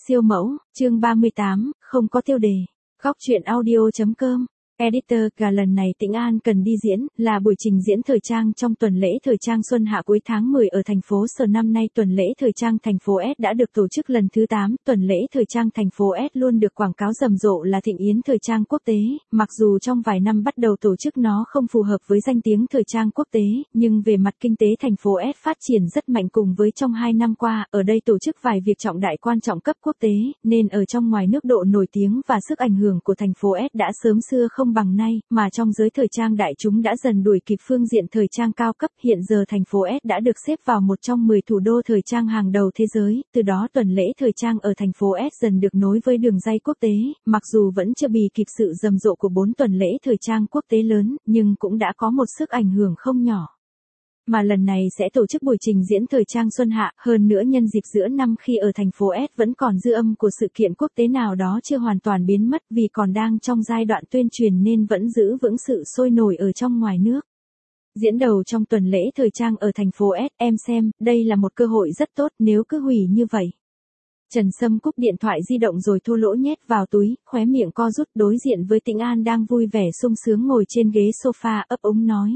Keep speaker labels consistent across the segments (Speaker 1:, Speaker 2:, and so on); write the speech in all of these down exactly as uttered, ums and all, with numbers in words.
Speaker 1: Siêu mẫu, chương ba mươi tám, không có tiêu đề. Góc truyện audio.com. Editor, gà lần này Tĩnh An cần đi diễn, là buổi trình diễn thời trang trong tuần lễ thời trang xuân hạ cuối tháng mười ở thành phố Sở. Năm nay tuần lễ thời trang thành phố S đã được tổ chức lần thứ tám, tuần lễ thời trang thành phố S luôn được quảng cáo rầm rộ là thịnh yến thời trang quốc tế, mặc dù trong vài năm bắt đầu tổ chức nó không phù hợp với danh tiếng thời trang quốc tế, nhưng về mặt kinh tế thành phố S phát triển rất mạnh cùng với trong hai năm qua, ở đây tổ chức vài việc trọng đại quan trọng cấp quốc tế, nên ở trong ngoài nước độ nổi tiếng và sức ảnh hưởng của thành phố S đã sớm xưa không bằng nay, mà trong giới thời trang đại chúng đã dần đuổi kịp phương diện thời trang cao cấp. Hiện giờ thành phố S đã được xếp vào một trong mười thủ đô thời trang hàng đầu thế giới, từ đó tuần lễ thời trang ở thành phố S dần được nối với đường ray quốc tế, mặc dù vẫn chưa bì kịp sự rầm rộ của bốn tuần lễ thời trang quốc tế lớn, nhưng cũng đã có một sức ảnh hưởng không nhỏ. Mà lần này sẽ tổ chức buổi trình diễn thời trang xuân hạ, hơn nữa nhân dịp giữa năm khi ở thành phố S vẫn còn dư âm của sự kiện quốc tế nào đó chưa hoàn toàn biến mất vì còn đang trong giai đoạn tuyên truyền nên vẫn giữ vững sự sôi nổi ở trong ngoài nước. Diễn đầu trong tuần lễ thời trang ở thành phố S, em xem, đây là một cơ hội rất tốt nếu cứ hủy như vậy. Trần Sâm cúp điện thoại di động rồi thô lỗ nhét vào túi, khóe miệng co rút đối diện với Tĩnh An đang vui vẻ sung sướng ngồi trên ghế sofa ấp úng nói.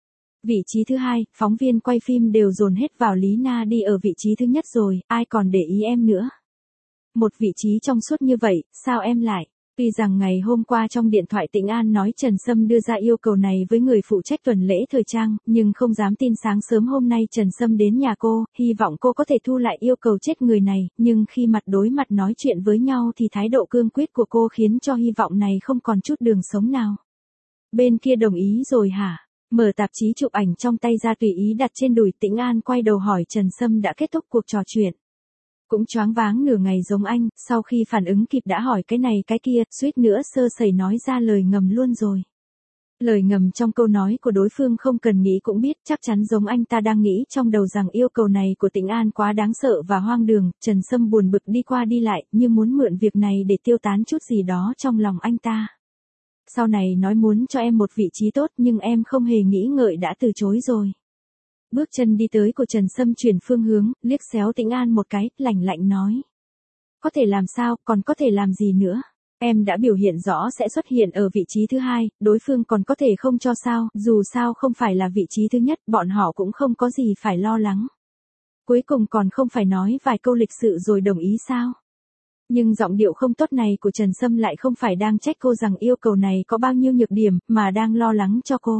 Speaker 1: Vị trí thứ hai, phóng viên quay phim đều dồn hết vào Lý Na đi ở vị trí thứ nhất rồi, ai còn để ý em nữa. Một vị trí trong suốt như vậy, sao em lại? Tuy rằng ngày hôm qua trong điện thoại Tĩnh An nói Trần Sâm đưa ra yêu cầu này với người phụ trách tuần lễ thời trang, nhưng không dám tin sáng sớm hôm nay Trần Sâm đến nhà cô, hy vọng cô có thể thu lại yêu cầu chết người này, nhưng khi mặt đối mặt nói chuyện với nhau thì thái độ cương quyết của cô khiến cho hy vọng này không còn chút đường sống nào. Bên kia đồng ý rồi hả? Mở tạp chí chụp ảnh trong tay ra tùy ý đặt trên đùi. Tĩnh An quay đầu hỏi Trần Sâm đã kết thúc cuộc trò chuyện. Cũng choáng váng nửa ngày giống anh, sau khi phản ứng kịp đã hỏi cái này cái kia, suýt nữa sơ sẩy nói ra lời ngầm luôn rồi. Lời ngầm trong câu nói của đối phương không cần nghĩ cũng biết, chắc chắn giống anh ta đang nghĩ trong đầu rằng yêu cầu này của Tĩnh An quá đáng sợ và hoang đường. Trần Sâm buồn bực đi qua đi lại, như muốn mượn việc này để tiêu tán chút gì đó trong lòng anh ta. Sau này nói muốn cho em một vị trí tốt nhưng em không hề nghĩ ngợi đã từ chối rồi. Bước chân đi tới của Trần Sâm chuyển phương hướng, liếc xéo Tĩnh An một cái, lạnh lạnh nói. Có thể làm sao, còn có thể làm gì nữa? Em đã biểu hiện rõ sẽ xuất hiện ở vị trí thứ hai, đối phương còn có thể không cho sao, dù sao không phải là vị trí thứ nhất, bọn họ cũng không có gì phải lo lắng. Cuối cùng còn không phải nói vài câu lịch sự rồi đồng ý sao? Nhưng giọng điệu không tốt này của Trần Sâm lại không phải đang trách cô rằng yêu cầu này có bao nhiêu nhược điểm, mà đang lo lắng cho cô.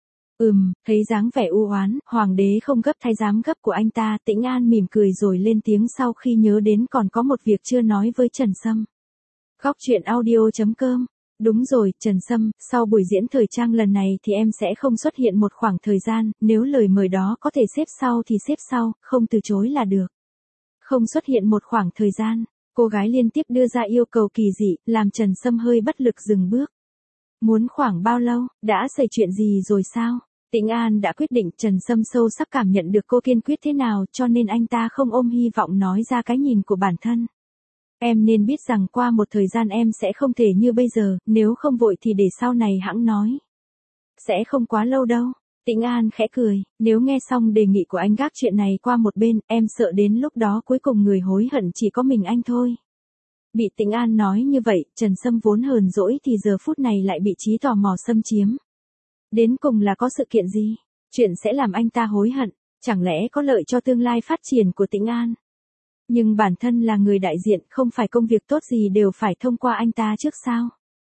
Speaker 1: Ừm, thấy dáng vẻ u oán, hoàng đế không gấp thái giám gấp của anh ta, Tĩnh An mỉm cười rồi lên tiếng sau khi nhớ đến còn có một việc chưa nói với Trần Sâm. Góc truyện audio.com. Đúng rồi, Trần Sâm, sau buổi diễn thời trang lần này thì em sẽ không xuất hiện một khoảng thời gian, nếu lời mời đó có thể xếp sau thì xếp sau, không từ chối là được. Không xuất hiện một khoảng thời gian. Cô gái liên tiếp đưa ra yêu cầu kỳ dị, làm Trần Sâm hơi bất lực dừng bước. Muốn khoảng bao lâu, đã xảy chuyện gì rồi sao? Tĩnh An đã quyết định. Trần Sâm sâu sắc cảm nhận được cô kiên quyết thế nào, cho nên anh ta không ôm hy vọng nói ra cái nhìn của bản thân. Em nên biết rằng qua một thời gian em sẽ không thể như bây giờ, nếu không vội thì để sau này hẵng nói. Sẽ không quá lâu đâu. Tĩnh An khẽ cười, nếu nghe xong đề nghị của anh gác chuyện này qua một bên, em sợ đến lúc đó cuối cùng người hối hận chỉ có mình anh thôi. Bị Tĩnh An nói như vậy, Trần Sâm vốn hờn dỗi thì giờ phút này lại bị trí tò mò xâm chiếm. Đến cùng là có sự kiện gì? Chuyện sẽ làm anh ta hối hận, chẳng lẽ có lợi cho tương lai phát triển của Tĩnh An? Nhưng bản thân là người đại diện, không phải công việc tốt gì đều phải thông qua anh ta trước sao?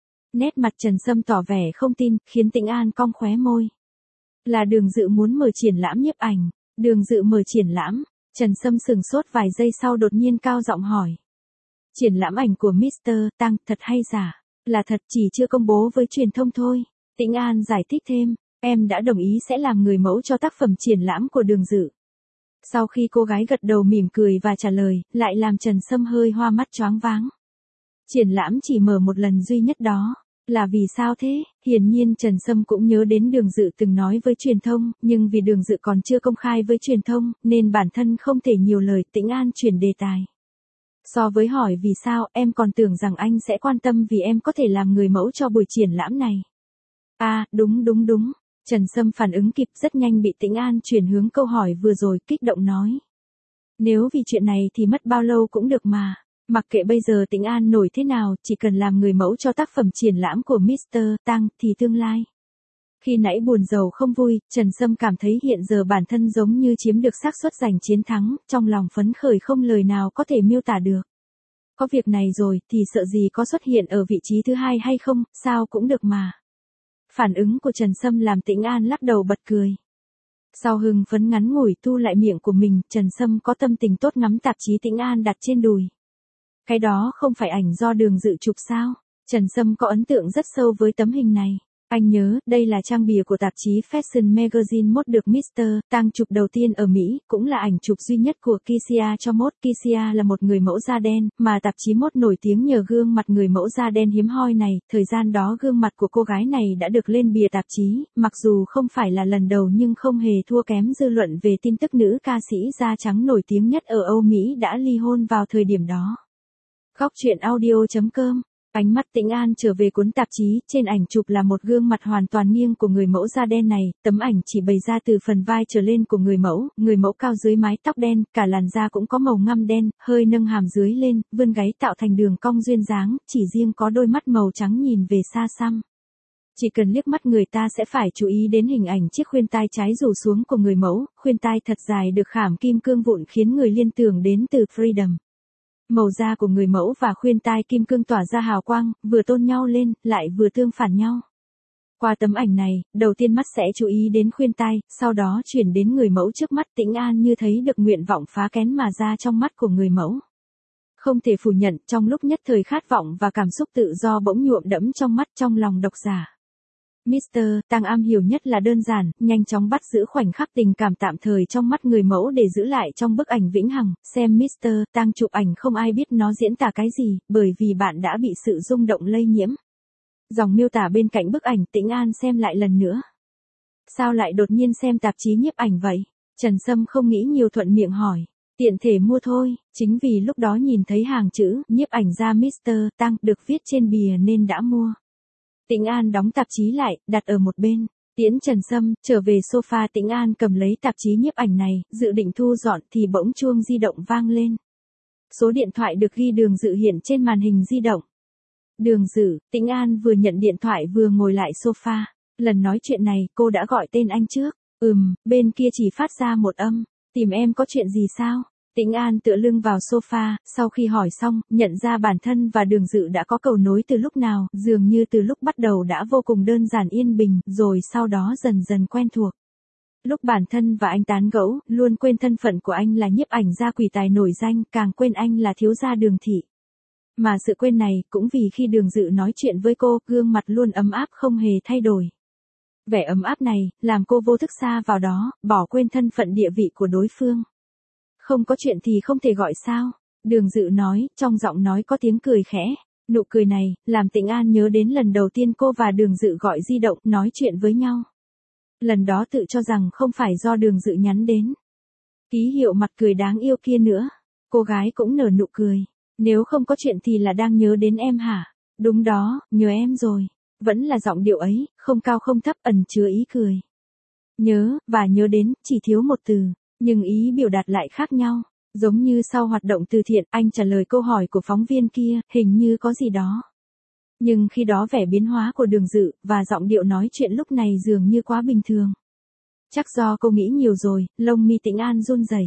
Speaker 1: Nét mặt Trần Sâm tỏ vẻ không tin, khiến Tĩnh An cong khóe môi. Là Đường Dự muốn mở triển lãm nhiếp ảnh. Đường Dự mở triển lãm. Trần Sâm sừng sốt vài giây sau đột nhiên cao giọng hỏi. Triển lãm ảnh của mít tơ Tăng thật hay giả? Là thật, chỉ chưa công bố với truyền thông thôi. Tĩnh An giải thích thêm, em đã đồng ý sẽ làm người mẫu cho tác phẩm triển lãm của Đường Dự. Sau khi cô gái gật đầu mỉm cười và trả lời, lại làm Trần Sâm hơi hoa mắt choáng váng. Triển lãm chỉ mở một lần duy nhất đó. Là vì sao thế? Hiển nhiên Trần Sâm cũng nhớ đến Đường Dự từng nói với truyền thông, nhưng vì Đường Dự còn chưa công khai với truyền thông, nên bản thân không thể nhiều lời. Tĩnh An chuyển đề tài. So với hỏi vì sao, em còn tưởng rằng anh sẽ quan tâm vì em có thể làm người mẫu cho buổi triển lãm này. À, đúng đúng đúng. Trần Sâm phản ứng kịp rất nhanh bị Tĩnh An chuyển hướng câu hỏi vừa rồi, kích động nói. Nếu vì chuyện này thì mất bao lâu cũng được mà. Mặc kệ bây giờ Tĩnh An nổi thế nào, chỉ cần làm người mẫu cho tác phẩm triển lãm của mít tơ Tăng thì tương lai. Khi nãy buồn rầu không vui, Trần Sâm cảm thấy hiện giờ bản thân giống như chiếm được xác suất giành chiến thắng, trong lòng phấn khởi không lời nào có thể miêu tả được. Có việc này rồi thì sợ gì có xuất hiện ở vị trí thứ hai hay không, sao cũng được mà. Phản ứng của Trần Sâm làm Tĩnh An lắc đầu bật cười. Sau hưng phấn ngắn ngủi thu lại miệng của mình, Trần Sâm có tâm tình tốt ngắm tạp chí Tĩnh An đặt trên đùi. Cái đó không phải ảnh do Đường Dự chụp sao? Trần Sâm có ấn tượng rất sâu với tấm hình này. Anh nhớ, đây là trang bìa của tạp chí Fashion Magazine mốt được mít tơ Tăng chụp đầu tiên ở Mỹ, cũng là ảnh chụp duy nhất của Kisia cho mốt. Kisia là một người mẫu da đen, mà tạp chí mốt nổi tiếng nhờ gương mặt người mẫu da đen hiếm hoi này. Thời gian đó gương mặt của cô gái này đã được lên bìa tạp chí, mặc dù không phải là lần đầu nhưng không hề thua kém dư luận về tin tức nữ ca sĩ da trắng nổi tiếng nhất ở Âu Mỹ đã ly hôn vào thời điểm đó. Góc truyện audio chấm com. Ánh mắt Tĩnh An trở về cuốn tạp chí, trên ảnh chụp là một gương mặt hoàn toàn nghiêng của người mẫu da đen này, tấm ảnh chỉ bày ra từ phần vai trở lên của người mẫu, người mẫu cao dưới mái tóc đen, cả làn da cũng có màu ngăm đen, hơi nâng hàm dưới lên, vươn gáy tạo thành đường cong duyên dáng, chỉ riêng có đôi mắt màu trắng nhìn về xa xăm. Chỉ cần liếc mắt người ta sẽ phải chú ý đến hình ảnh chiếc khuyên tai trái rủ xuống của người mẫu, khuyên tai thật dài được khảm kim cương vụn khiến người liên tưởng đến từ Freedom. Màu da của người mẫu và khuyên tai kim cương tỏa ra hào quang, vừa tôn nhau lên, lại vừa tương phản nhau. Qua tấm ảnh này, đầu tiên mắt sẽ chú ý đến khuyên tai, sau đó chuyển đến người mẫu trước mắt. Tĩnh An như thấy được nguyện vọng phá kén mà ra trong mắt của người mẫu. Không thể phủ nhận, trong lúc nhất thời khát vọng và cảm xúc tự do bỗng nhuộm đẫm trong mắt trong lòng độc giả. mít tơ Tăng am hiểu nhất là đơn giản, nhanh chóng bắt giữ khoảnh khắc tình cảm tạm thời trong mắt người mẫu để giữ lại trong bức ảnh vĩnh hằng. Xem mít tơ Tăng chụp ảnh không ai biết nó diễn tả cái gì, bởi vì bạn đã bị sự rung động lây nhiễm. Dòng miêu tả bên cạnh bức ảnh Tĩnh An xem lại lần nữa. Sao lại đột nhiên xem tạp chí nhiếp ảnh vậy? Trần Sâm không nghĩ nhiều thuận miệng hỏi. Tiện thể mua thôi, chính vì lúc đó nhìn thấy hàng chữ nhiếp ảnh gia mít tơ Tăng được viết trên bìa nên đã mua. Tĩnh An đóng tạp chí lại, đặt ở một bên. Tiễn Trần Sâm, trở về sofa. Tĩnh An cầm lấy tạp chí nhiếp ảnh này, dự định thu dọn thì bỗng chuông di động vang lên. Số điện thoại được ghi Đường Dự hiện trên màn hình di động. Đường Dự, Tĩnh An vừa nhận điện thoại vừa ngồi lại sofa. Lần nói chuyện này, cô đã gọi tên anh trước. Ừm, bên kia chỉ phát ra một âm. Tìm em có chuyện gì sao? Tĩnh An tựa lưng vào sofa, sau khi hỏi xong, nhận ra bản thân và Đường Dự đã có cầu nối từ lúc nào, dường như từ lúc bắt đầu đã vô cùng đơn giản yên bình, rồi sau đó dần dần quen thuộc. Lúc bản thân và anh tán gẫu, luôn quên thân phận của anh là nhiếp ảnh gia quỷ tài nổi danh, càng quên anh là thiếu gia Đường thị. Mà sự quên này, cũng vì khi Đường Dự nói chuyện với cô, gương mặt luôn ấm áp không hề thay đổi. Vẻ ấm áp này, làm cô vô thức sa vào đó, bỏ quên thân phận địa vị của đối phương. Không có chuyện thì không thể gọi sao? Đường Dự nói, trong giọng nói có tiếng cười khẽ. Nụ cười này, làm Tĩnh An nhớ đến lần đầu tiên cô và Đường Dự gọi di động, nói chuyện với nhau. Lần đó tự cho rằng không phải do Đường Dự nhắn đến. Ký hiệu mặt cười đáng yêu kia nữa. Cô gái cũng nở nụ cười. Nếu không có chuyện thì là đang nhớ đến em hả? Đúng đó, nhớ em rồi. Vẫn là giọng điệu ấy, không cao không thấp, ẩn chứa ý cười. Nhớ, và nhớ đến, chỉ thiếu một từ. Nhưng ý biểu đạt lại khác nhau. Giống như sau hoạt động từ thiện, anh trả lời câu hỏi của phóng viên kia, hình như có gì đó. Nhưng khi đó vẻ biến hóa của Đường Dự, và giọng điệu nói chuyện lúc này dường như quá bình thường. Chắc do cô nghĩ nhiều rồi, lông mi Tĩnh An run rẩy.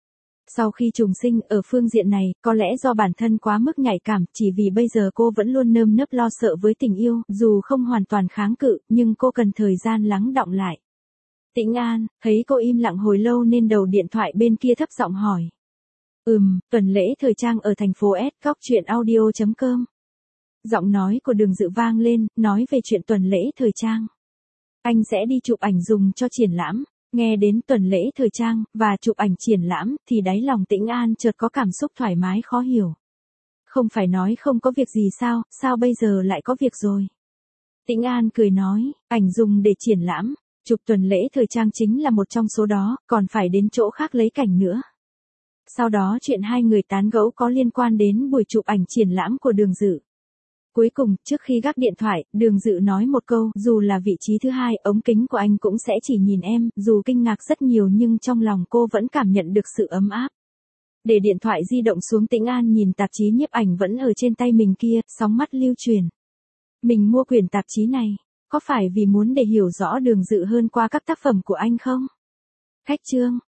Speaker 1: Sau khi trùng sinh ở phương diện này, có lẽ do bản thân quá mức nhạy cảm, chỉ vì bây giờ cô vẫn luôn nơm nớp lo sợ với tình yêu, dù không hoàn toàn kháng cự, nhưng cô cần thời gian lắng đọng lại. Tĩnh An, thấy cô im lặng hồi lâu nên đầu điện thoại bên kia thấp giọng hỏi. Ừm, tuần lễ thời trang ở thành phố S, góc truyện audio chấm com. Giọng nói của Đường Dự vang lên, nói về chuyện tuần lễ thời trang. Anh sẽ đi chụp ảnh dùng cho triển lãm. Nghe đến tuần lễ thời trang, và chụp ảnh triển lãm, thì đáy lòng Tĩnh An chợt có cảm xúc thoải mái khó hiểu. Không phải nói không có việc gì sao, sao bây giờ lại có việc rồi? Tĩnh An cười nói, ảnh dùng để triển lãm. Chụp tuần lễ thời trang chính là một trong số đó, còn phải đến chỗ khác lấy cảnh nữa. Sau đó chuyện hai người tán gẫu có liên quan đến buổi chụp ảnh triển lãm của Đường Dự. Cuối cùng, trước khi gác điện thoại, Đường Dự nói một câu, dù là vị trí thứ hai, ống kính của anh cũng sẽ chỉ nhìn em, dù kinh ngạc rất nhiều nhưng trong lòng cô vẫn cảm nhận được sự ấm áp. Để điện thoại di động xuống, Tĩnh An nhìn tạp chí nhiếp ảnh vẫn ở trên tay mình kia, sóng mắt lưu truyền. Mình mua quyển tạp chí này, có phải vì muốn để hiểu rõ Đường Dự hơn qua các tác phẩm của anh không? Khách chương.